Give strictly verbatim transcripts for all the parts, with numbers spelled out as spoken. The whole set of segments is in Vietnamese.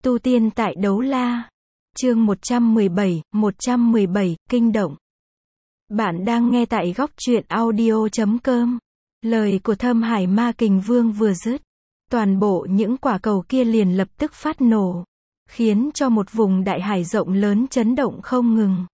Tu tiên tại Đấu La. Chương một trăm mười bảy, một trăm mười bảy, Kinh động. Bạn đang nghe tại góc truyện audio chấm com. Lời của Thâm Hải Ma Kình Vương vừa dứt, toàn bộ những quả cầu kia liền lập tức phát nổ, khiến cho một vùng đại hải rộng lớn chấn động không ngừng.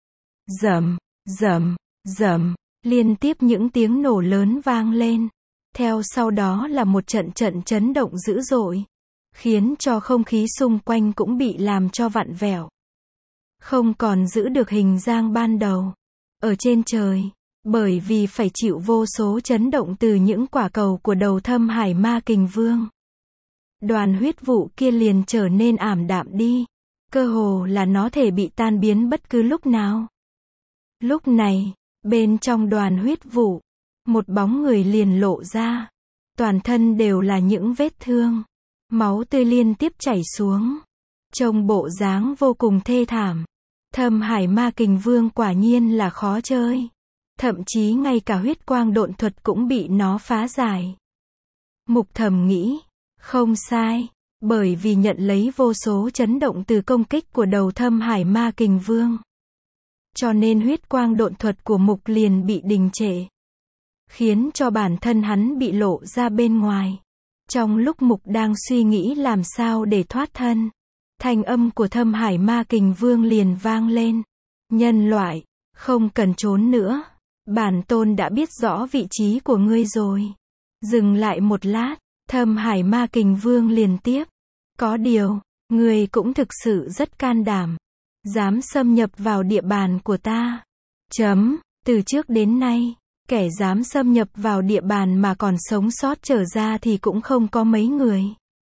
Rầm, rầm, rầm, liên tiếp những tiếng nổ lớn vang lên. Theo sau đó là một trận trận chấn động dữ dội, khiến cho không khí xung quanh cũng bị làm cho vặn vẹo, không còn giữ được hình dáng ban đầu. Ở trên trời, bởi vì phải chịu vô số chấn động từ những quả cầu của đầu Thâm Hải Ma Kình Vương, đoàn huyết vụ kia liền trở nên ảm đạm đi, cơ hồ là nó thể bị tan biến bất cứ lúc nào. Lúc này, bên trong đoàn huyết vụ, một bóng người liền lộ ra, toàn thân đều là những vết thương, máu tươi liên tiếp chảy xuống, trông bộ dáng vô cùng thê thảm. Thâm Hải Ma Kình Vương quả nhiên là khó chơi, thậm chí ngay cả huyết quang độn thuật cũng bị nó phá giải. Mục thầm nghĩ, không sai, bởi vì nhận lấy vô số chấn động từ công kích của đầu Thâm Hải Ma Kình Vương, cho nên huyết quang độn thuật của Mục liền bị đình trệ, khiến cho bản thân hắn bị lộ ra bên ngoài. Trong lúc Mục đang suy nghĩ làm sao để thoát thân, thanh âm của Thâm Hải Ma Kình Vương liền vang lên. Nhân loại, không cần trốn nữa. Bản tôn đã biết rõ vị trí của ngươi rồi. Dừng lại một lát, Thâm Hải Ma Kình Vương liền tiếp. Có điều, ngươi cũng thực sự rất can đảm, dám xâm nhập vào địa bàn của ta. Chấm, từ trước đến nay, kẻ dám xâm nhập vào địa bàn mà còn sống sót trở ra thì cũng không có mấy người.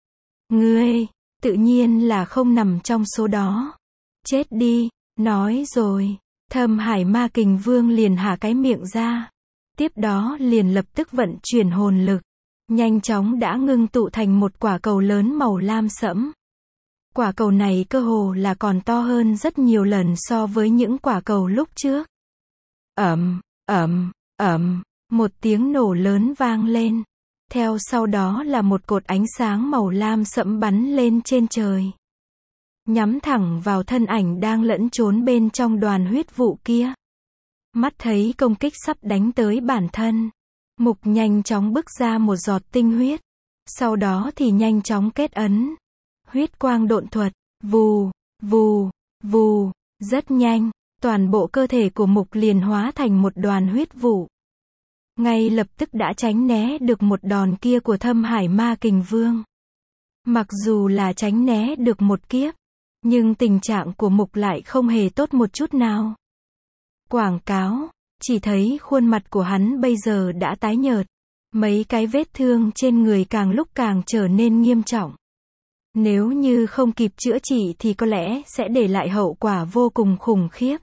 Ngươi, tự nhiên là không nằm trong số đó. Chết đi, nói rồi. Thâm Hải Ma Kình Vương liền há cái miệng ra. Tiếp đó liền lập tức vận chuyển hồn lực, nhanh chóng đã ngưng tụ thành một quả cầu lớn màu lam sẫm. Quả cầu này cơ hồ là còn to hơn rất nhiều lần so với những quả cầu lúc trước. Ầm, ầm, ầm, một tiếng nổ lớn vang lên. Theo sau đó là một cột ánh sáng màu lam sẫm bắn lên trên trời, nhắm thẳng vào thân ảnh đang lẫn trốn bên trong đoàn huyết vụ kia. Mắt thấy công kích sắp đánh tới bản thân, Mục nhanh chóng bức ra một giọt tinh huyết, sau đó thì nhanh chóng kết ấn huyết quang độn thuật. Vù, vù, vù, rất nhanh, toàn bộ cơ thể của Mục liền hóa thành một đoàn huyết vụ, ngay lập tức đã tránh né được một đòn kia của Thâm Hải Ma Kình Vương. Mặc dù là tránh né được một kiếp, nhưng tình trạng của Mục lại không hề tốt một chút nào. Quảng cáo, chỉ thấy khuôn mặt của hắn bây giờ đã tái nhợt, mấy cái vết thương trên người càng lúc càng trở nên nghiêm trọng. Nếu như không kịp chữa trị thì có lẽ sẽ để lại hậu quả vô cùng khủng khiếp.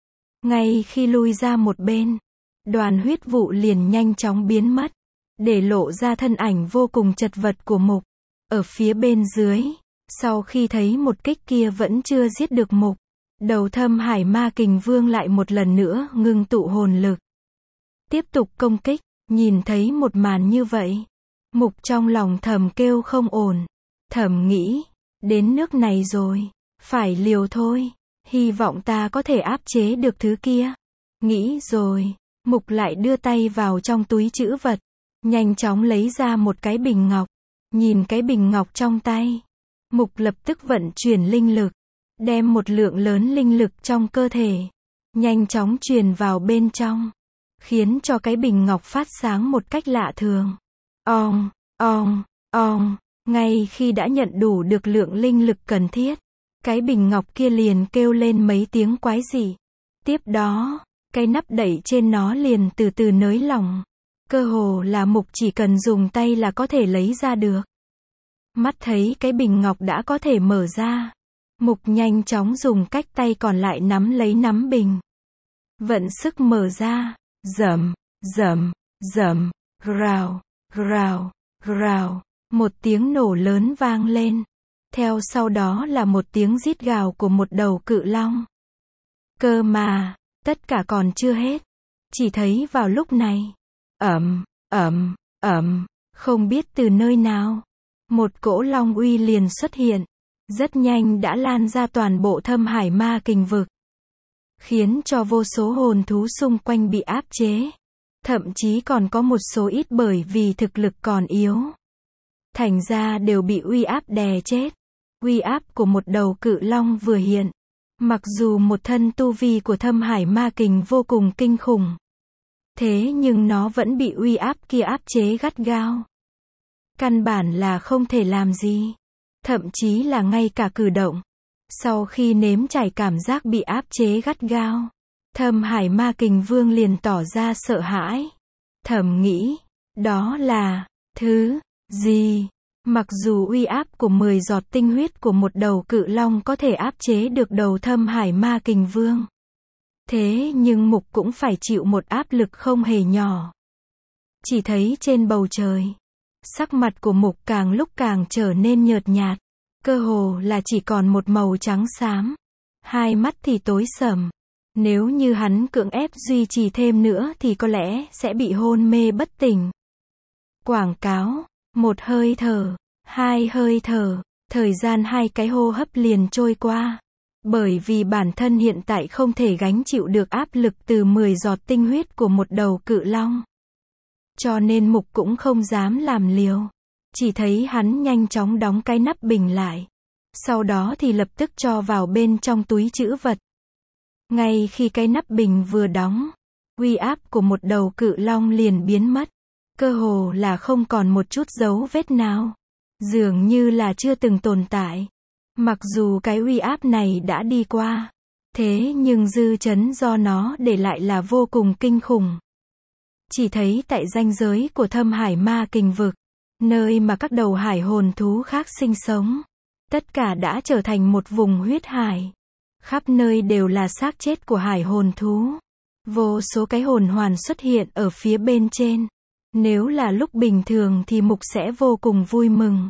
Ngay khi lui ra một bên, đoàn huyết vụ liền nhanh chóng biến mất, để lộ ra thân ảnh vô cùng chật vật của Mục. Ở phía bên dưới, sau khi thấy một kích kia vẫn chưa giết được Mục, đầu Thâm Hải Ma Kình Vương lại một lần nữa ngưng tụ hồn lực, tiếp tục công kích. Nhìn thấy một màn như vậy, Mục trong lòng thầm kêu không ổn, thầm nghĩ, đến nước này rồi, phải liều thôi, hy vọng ta có thể áp chế được thứ kia. Nghĩ rồi, Mục lại đưa tay vào trong túi trữ vật, nhanh chóng lấy ra một cái bình ngọc. Nhìn cái bình ngọc trong tay, Mục lập tức vận chuyển linh lực, đem một lượng lớn linh lực trong cơ thể nhanh chóng truyền vào bên trong, khiến cho cái bình ngọc phát sáng một cách lạ thường. Ong, ong, ong, ngay khi đã nhận đủ được lượng linh lực cần thiết, cái bình ngọc kia liền kêu lên mấy tiếng quái dị. Tiếp đó, cái nắp đậy trên nó liền từ từ nới lỏng, cơ hồ là Mục chỉ cần dùng tay là có thể lấy ra được. Mắt thấy cái bình ngọc đã có thể mở ra, Mục nhanh chóng dùng cách tay còn lại nắm lấy nắm bình, vận sức mở ra. Rầm, rầm, rầm, rào, rào, rào, một tiếng nổ lớn vang lên. Theo sau đó là một tiếng rít gào của một đầu cự long. Cơ mà, tất cả còn chưa hết. Chỉ thấy vào lúc này, ầm, ầm, ầm, không biết từ nơi nào, một cỗ long uy liền xuất hiện, rất nhanh đã lan ra toàn bộ Thâm Hải Ma Kình vực, khiến cho vô số hồn thú xung quanh bị áp chế. Thậm chí còn có một số ít bởi vì thực lực còn yếu, thành ra đều bị uy áp đè chết. Uy áp của một đầu cự long vừa hiện, mặc dù một thân tu vi của Thâm Hải Ma Kình vô cùng kinh khủng, thế nhưng nó vẫn bị uy áp kia áp chế gắt gao. Căn bản là không thể làm gì, thậm chí là ngay cả cử động. Sau khi nếm trải cảm giác bị áp chế gắt gao, Thâm Hải Ma Kình Vương liền tỏ ra sợ hãi. Thầm nghĩ, đó là thứ gì? Mặc dù uy áp của mười giọt tinh huyết của một đầu cự long có thể áp chế được đầu Thâm Hải Ma Kình Vương, thế nhưng Mục cũng phải chịu một áp lực không hề nhỏ. Chỉ thấy trên bầu trời, sắc mặt của Mục càng lúc càng trở nên nhợt nhạt, cơ hồ là chỉ còn một màu trắng xám. Hai mắt thì tối sầm. Nếu như hắn cưỡng ép duy trì thêm nữa thì có lẽ sẽ bị hôn mê bất tỉnh. Quảng cáo, một hơi thở, hai hơi thở, thời gian hai cái hô hấp liền trôi qua. Bởi vì bản thân hiện tại không thể gánh chịu được áp lực từ mười giọt tinh huyết của một đầu cự long, cho nên Mục cũng không dám làm liều. Chỉ thấy hắn nhanh chóng đóng cái nắp bình lại, sau đó thì lập tức cho vào bên trong túi trữ vật. Ngay khi cái nắp bình vừa đóng, uy áp của một đầu cự long liền biến mất, cơ hồ là không còn một chút dấu vết nào, dường như là chưa từng tồn tại. Mặc dù cái uy áp này đã đi qua, thế nhưng dư chấn do nó để lại là vô cùng kinh khủng. Chỉ thấy tại ranh giới của Thâm Hải Ma Kình vực, nơi mà các đầu hải hồn thú khác sinh sống, tất cả đã trở thành một vùng huyết hải. Khắp nơi đều là xác chết của hải hồn thú. Vô số cái hồn hoàn xuất hiện ở phía bên trên. Nếu là lúc bình thường thì Mục sẽ vô cùng vui mừng.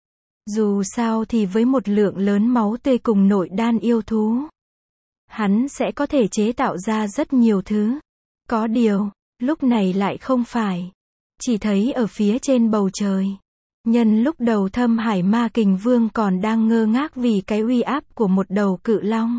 Dù sao thì với một lượng lớn máu tươi cùng nội đan yêu thú, hắn sẽ có thể chế tạo ra rất nhiều thứ. Có điều, lúc này lại không phải. Chỉ thấy ở phía trên bầu trời, nhân lúc đầu Thâm Hải Ma Kình Vương còn đang ngơ ngác vì cái uy áp của một đầu cự long,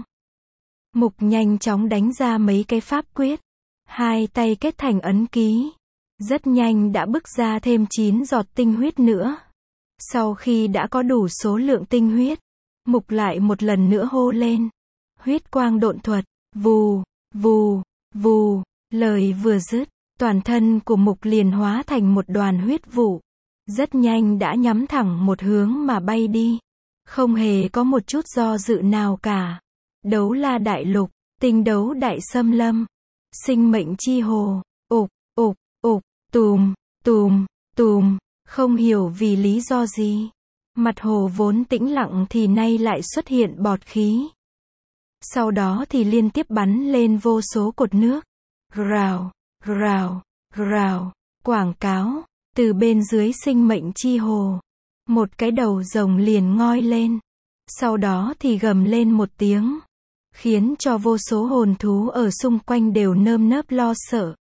Mục nhanh chóng đánh ra mấy cái pháp quyết, hai tay kết thành ấn ký, rất nhanh đã bức ra thêm chín giọt tinh huyết nữa. Sau khi đã có đủ số lượng tinh huyết, Mục lại một lần nữa hô lên, huyết quang độn thuật, vù, vù, vù. Lời vừa dứt, toàn thân của Mục liền hóa thành một đoàn huyết vụ, rất nhanh đã nhắm thẳng một hướng mà bay đi, không hề có một chút do dự nào cả. Đấu La Đại Lục, tinh đấu đại xâm lâm, sinh mệnh chi hồ, ục, ục, ục, tùm, tùm, tùm, không hiểu vì lý do gì, mặt hồ vốn tĩnh lặng thì nay lại xuất hiện bọt khí. Sau đó thì liên tiếp bắn lên vô số cột nước. Rào, rào, rào, quảng cáo, từ bên dưới sinh mệnh chi hồ, một cái đầu rồng liền ngoi lên, sau đó thì gầm lên một tiếng, khiến cho vô số hồn thú ở xung quanh đều nơm nớp lo sợ.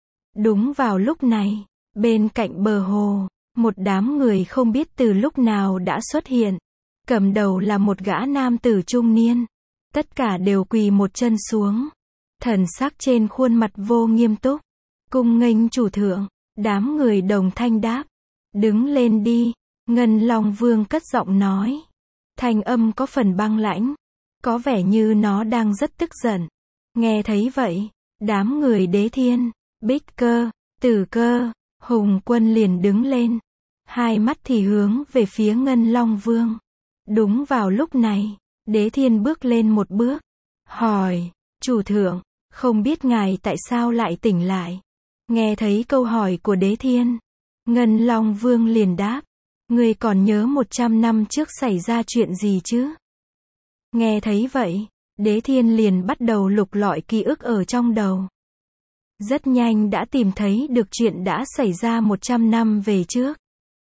Đúng vào lúc này, bên cạnh bờ hồ, một đám người không biết từ lúc nào đã xuất hiện, cầm đầu là một gã nam tử trung niên, tất cả đều quỳ một chân xuống. Thần sắc trên khuôn mặt vô nghiêm túc, cung nghênh chủ thượng. Đám người đồng thanh đáp, đứng lên đi. Ngân Long Vương cất giọng nói, thanh âm có phần băng lãnh, có vẻ như nó đang rất tức giận. Nghe thấy vậy, đám người Đế Thiên, Bích Cơ, Tử Cơ, Hùng Quân liền đứng lên, hai mắt thì hướng về phía Ngân Long Vương. Đúng vào lúc này, Đế Thiên bước lên một bước, hỏi, chủ thượng, không biết ngài tại sao lại tỉnh lại? Nghe thấy câu hỏi của Đế Thiên, Ngân Long Vương liền đáp, ngươi còn nhớ một trăm năm trước xảy ra chuyện gì chứ? Nghe thấy vậy, Đế Thiên liền bắt đầu lục lọi ký ức ở trong đầu. Rất nhanh đã tìm thấy được chuyện đã xảy ra một trăm năm về trước.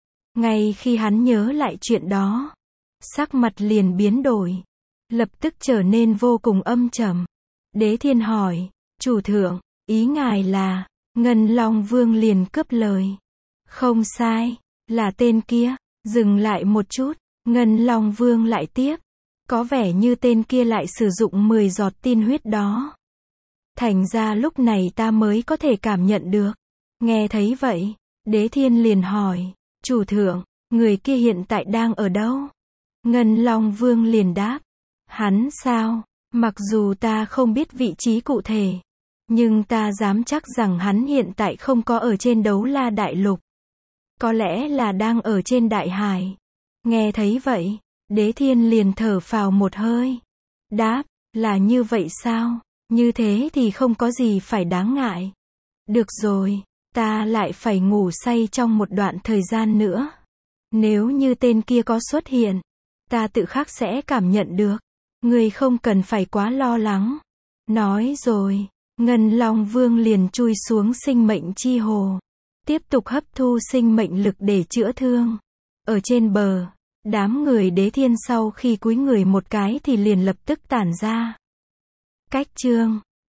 Ngay khi hắn nhớ lại chuyện đó, sắc mặt liền biến đổi, lập tức trở nên vô cùng âm trầm. Đế Thiên hỏi, chủ thượng, ý ngài là? Ngân Long Vương liền cướp lời, không sai, là tên kia. Dừng lại một chút, Ngân Long Vương lại tiếp, Có vẻ như tên kia lại sử dụng mười giọt tiên huyết đó. Thành ra lúc này ta mới có thể cảm nhận được. Nghe thấy vậy, Đế Thiên liền hỏi, chủ thượng, người kia hiện tại đang ở đâu? Ngân Long Vương liền đáp, hắn sao? Mặc dù ta không biết vị trí cụ thể, nhưng ta dám chắc rằng hắn hiện tại không có ở trên Đấu La Đại Lục. Có lẽ là đang ở trên Đại Hải. Nghe thấy vậy, Đế Thiên liền thở phào một hơi. Đáp, là như vậy sao? Như thế thì không có gì phải đáng ngại. Được rồi, ta lại phải ngủ say trong một đoạn thời gian nữa. Nếu như tên kia có xuất hiện, ta tự khắc sẽ cảm nhận được. Ngươi không cần phải quá lo lắng. Nói rồi, Ngân Long Vương liền chui xuống sinh mệnh chi hồ, tiếp tục hấp thu sinh mệnh lực để chữa thương. Ở trên bờ, đám người Đế Thiên sau khi cúi người một cái thì liền lập tức tản ra. Cách chương